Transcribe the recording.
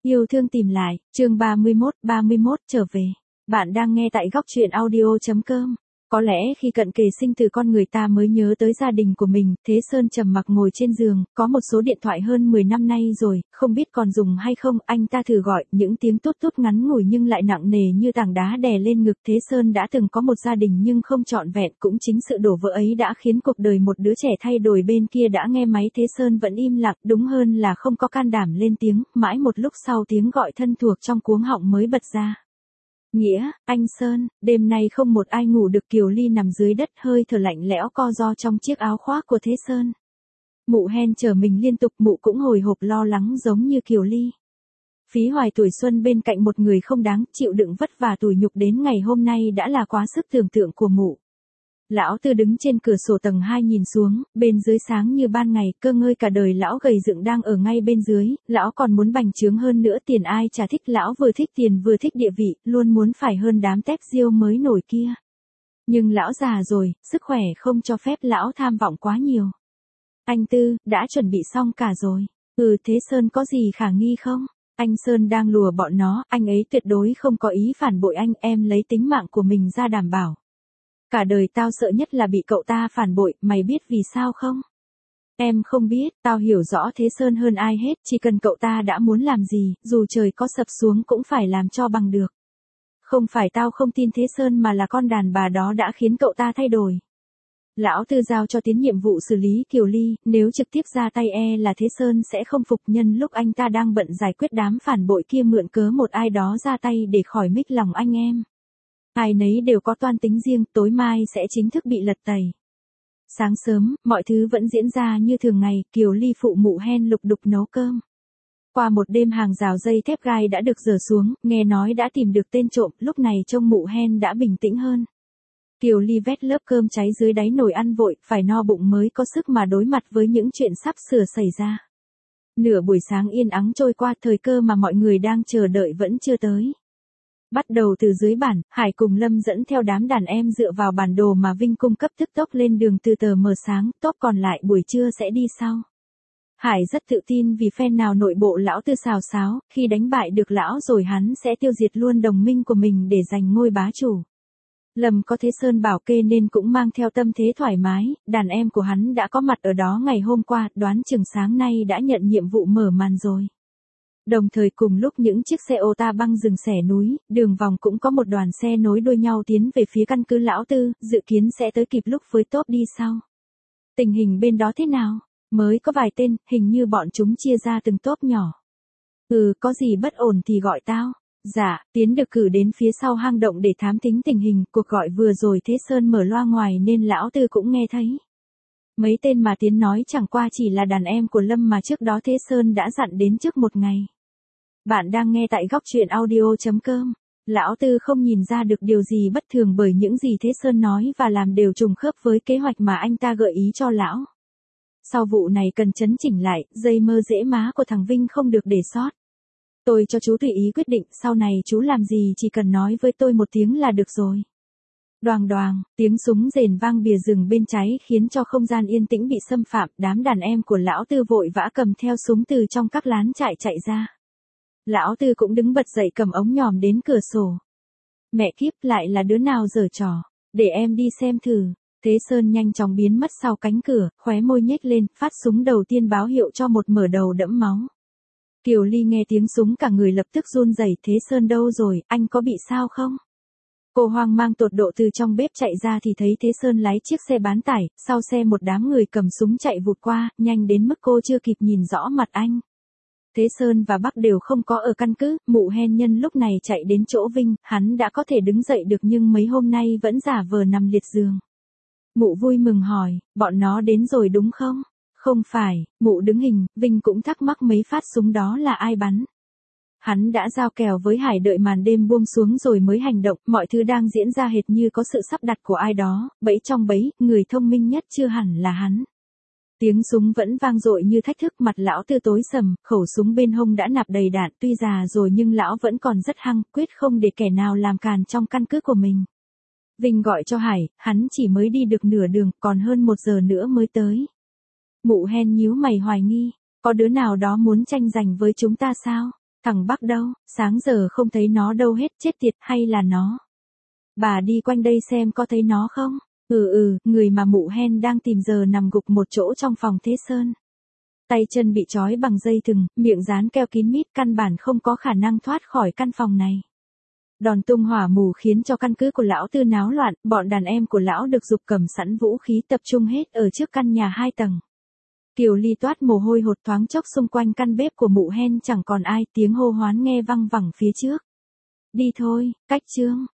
Yêu thương tìm lại, chương 31 trở về. Bạn đang nghe tại góc truyện audio.com. Có lẽ khi cận kề sinh tử con người ta mới nhớ tới gia đình của mình. Thế Sơn trầm mặc ngồi trên giường, có một số điện thoại hơn 10 năm nay rồi, không biết còn dùng hay không. Anh ta thử gọi, những tiếng tút tút ngắn ngủi nhưng lại nặng nề như tảng đá đè lên ngực. Thế Sơn đã từng có một gia đình nhưng không trọn vẹn, cũng chính sự đổ vỡ ấy đã khiến cuộc đời một đứa trẻ thay đổi. Bên kia đã nghe máy, Thế Sơn vẫn im lặng, đúng hơn là không có can đảm lên tiếng. Mãi một lúc sau tiếng gọi thân thuộc trong cuống họng mới bật ra. Nghĩa, anh Sơn, đêm nay không một ai ngủ được. Kiều Ly nằm dưới đất, hơi thở lạnh lẽo co ro trong chiếc áo khoác của Thế Sơn. Mụ hen chờ mình liên tục, mụ cũng hồi hộp lo lắng giống như Kiều Ly. Phí hoài tuổi xuân bên cạnh một người không đáng, chịu đựng vất vả tủi nhục đến ngày hôm nay đã là quá sức tưởng tượng của mụ. Lão Tư đứng trên cửa sổ tầng 2 nhìn xuống, bên dưới sáng như ban ngày, cơ ngơi cả đời lão gầy dựng đang ở ngay bên dưới. Lão còn muốn bành trướng hơn nữa, tiền ai chả thích, lão vừa thích tiền vừa thích địa vị, luôn muốn phải hơn đám tép diêu mới nổi kia. Nhưng lão già rồi, sức khỏe không cho phép lão tham vọng quá nhiều. Anh Tư, đã chuẩn bị xong cả rồi. Thế Sơn có gì khả nghi không? Anh Sơn đang lùa bọn nó, anh ấy tuyệt đối không có ý phản bội anh, em lấy tính mạng của mình ra đảm bảo. Cả đời tao sợ nhất là bị cậu ta phản bội, mày biết vì sao không? Em không biết, tao hiểu rõ Thế Sơn hơn ai hết, chỉ cần cậu ta đã muốn làm gì, dù trời có sập xuống cũng phải làm cho bằng được. Không phải tao không tin Thế Sơn mà là con đàn bà đó đã khiến cậu ta thay đổi. Lão Tư giao cho Tiến nhiệm vụ xử lý Kiều Ly, nếu trực tiếp ra tay là Thế Sơn sẽ không phục. Nhân lúc anh ta đang bận giải quyết đám phản bội kia, mượn cớ một ai đó ra tay để khỏi mích lòng anh em. Ai nấy đều có toan tính riêng, tối mai sẽ chính thức bị lật tẩy. Sáng sớm, mọi thứ vẫn diễn ra như thường ngày, Kiều Ly phụ mụ hen lục đục nấu cơm. Qua một đêm hàng rào dây thép gai đã được dỡ xuống, nghe nói đã tìm được tên trộm, lúc này trông mụ hen đã bình tĩnh hơn. Kiều Ly vét lớp cơm cháy dưới đáy nồi ăn vội, phải no bụng mới có sức mà đối mặt với những chuyện sắp sửa xảy ra. Nửa buổi sáng yên ắng trôi qua, thời cơ mà mọi người đang chờ đợi vẫn chưa tới. Bắt đầu từ dưới bản, Hải cùng Lâm dẫn theo đám đàn em dựa vào bản đồ mà Vinh cung cấp tức tốc lên đường từ tờ mờ sáng, tốp còn lại buổi trưa sẽ đi sau. Hải rất tự tin vì phe nào nội bộ lão Tư xào xáo, khi đánh bại được lão rồi hắn sẽ tiêu diệt luôn đồng minh của mình để giành ngôi bá chủ. Lâm có Thế Sơn bảo kê nên cũng mang theo tâm thế thoải mái, đàn em của hắn đã có mặt ở đó ngày hôm qua, đoán chừng sáng nay đã nhận nhiệm vụ mở màn rồi. Đồng thời cùng lúc những chiếc xe ô ta băng rừng xẻ núi, đường vòng cũng có một đoàn xe nối đuôi nhau tiến về phía căn cứ lão Tư, dự kiến sẽ tới kịp lúc với tốp đi sau. Tình hình bên đó thế nào? Mới có vài tên, hình như bọn chúng chia ra từng tốp nhỏ. Có gì bất ổn thì gọi tao. Dạ, Tiến được cử đến phía sau hang động để thám thính tình hình, cuộc gọi vừa rồi Thế Sơn mở loa ngoài nên lão Tư cũng nghe thấy. Mấy tên mà Tiến nói chẳng qua chỉ là đàn em của Lâm mà trước đó Thế Sơn đã dặn đến trước một ngày. Bạn đang nghe tại góc truyện audio.com. Lão Tư không nhìn ra được điều gì bất thường bởi những gì Thế Sơn nói và làm đều trùng khớp với kế hoạch mà anh ta gợi ý cho lão. Sau vụ này cần chấn chỉnh lại, dây mơ dễ má của thằng Vinh không được để sót. Tôi cho chú tùy ý quyết định, sau này chú làm gì chỉ cần nói với tôi một tiếng là được rồi. Đoàng đoàng, tiếng súng rền vang bìa rừng bên trái khiến cho không gian yên tĩnh bị xâm phạm, đám đàn em của lão Tư vội vã cầm theo súng từ trong các lán trại chạy ra. Lão Tư cũng đứng bật dậy cầm ống nhòm đến cửa sổ. Mẹ kiếp, lại là đứa nào giở trò, để em đi xem thử. Thế Sơn nhanh chóng biến mất sau cánh cửa, khóe môi nhếch lên, phát súng đầu tiên báo hiệu cho một mở đầu đẫm máu. Kiều Ly nghe tiếng súng cả người lập tức run rẩy. Thế Sơn đâu rồi, anh có bị sao không? Cô hoang mang tột độ từ trong bếp chạy ra thì thấy Thế Sơn lái chiếc xe bán tải, sau xe một đám người cầm súng chạy vụt qua, nhanh đến mức cô chưa kịp nhìn rõ mặt anh. Thế Sơn và Bắc đều không có ở căn cứ, mụ hen nhân lúc này chạy đến chỗ Vinh, hắn đã có thể đứng dậy được nhưng mấy hôm nay vẫn giả vờ nằm liệt giường. Mụ vui mừng hỏi, bọn nó đến rồi đúng không? Không phải, mụ đứng hình, Vinh cũng thắc mắc mấy phát súng đó là ai bắn. Hắn đã giao kèo với Hải đợi màn đêm buông xuống rồi mới hành động, mọi thứ đang diễn ra hệt như có sự sắp đặt của ai đó, bẫy trong bẫy, người thông minh nhất chưa hẳn là hắn. Tiếng súng vẫn vang dội như thách thức, mặt lão Tư tối sầm, khẩu súng bên hông đã nạp đầy đạn, tuy già rồi nhưng lão vẫn còn rất hăng, quyết không để kẻ nào làm càn trong căn cứ của mình. Vinh gọi cho Hải, hắn chỉ mới đi được nửa đường, còn hơn 1 giờ nữa mới tới. Mụ hen nhíu mày hoài nghi, có đứa nào đó muốn tranh giành với chúng ta sao? Thằng Bắc đâu, sáng giờ không thấy nó đâu hết, chết tiệt, hay là nó. Bà đi quanh đây xem có thấy nó không? Người mà mụ hen đang tìm giờ nằm gục một chỗ trong phòng Thế Sơn. Tay chân bị trói bằng dây thừng, miệng dán keo kín mít, căn bản không có khả năng thoát khỏi căn phòng này. Đòn tung hỏa mù khiến cho căn cứ của lão Tư náo loạn, bọn đàn em của lão được giục cầm sẵn vũ khí tập trung hết ở trước căn nhà 2 tầng. Kiều Ly toát mồ hôi hột, thoáng chốc xung quanh căn bếp của mụ hen chẳng còn ai, tiếng hô hoán nghe văng vẳng phía trước. Đi thôi, Cách Trương.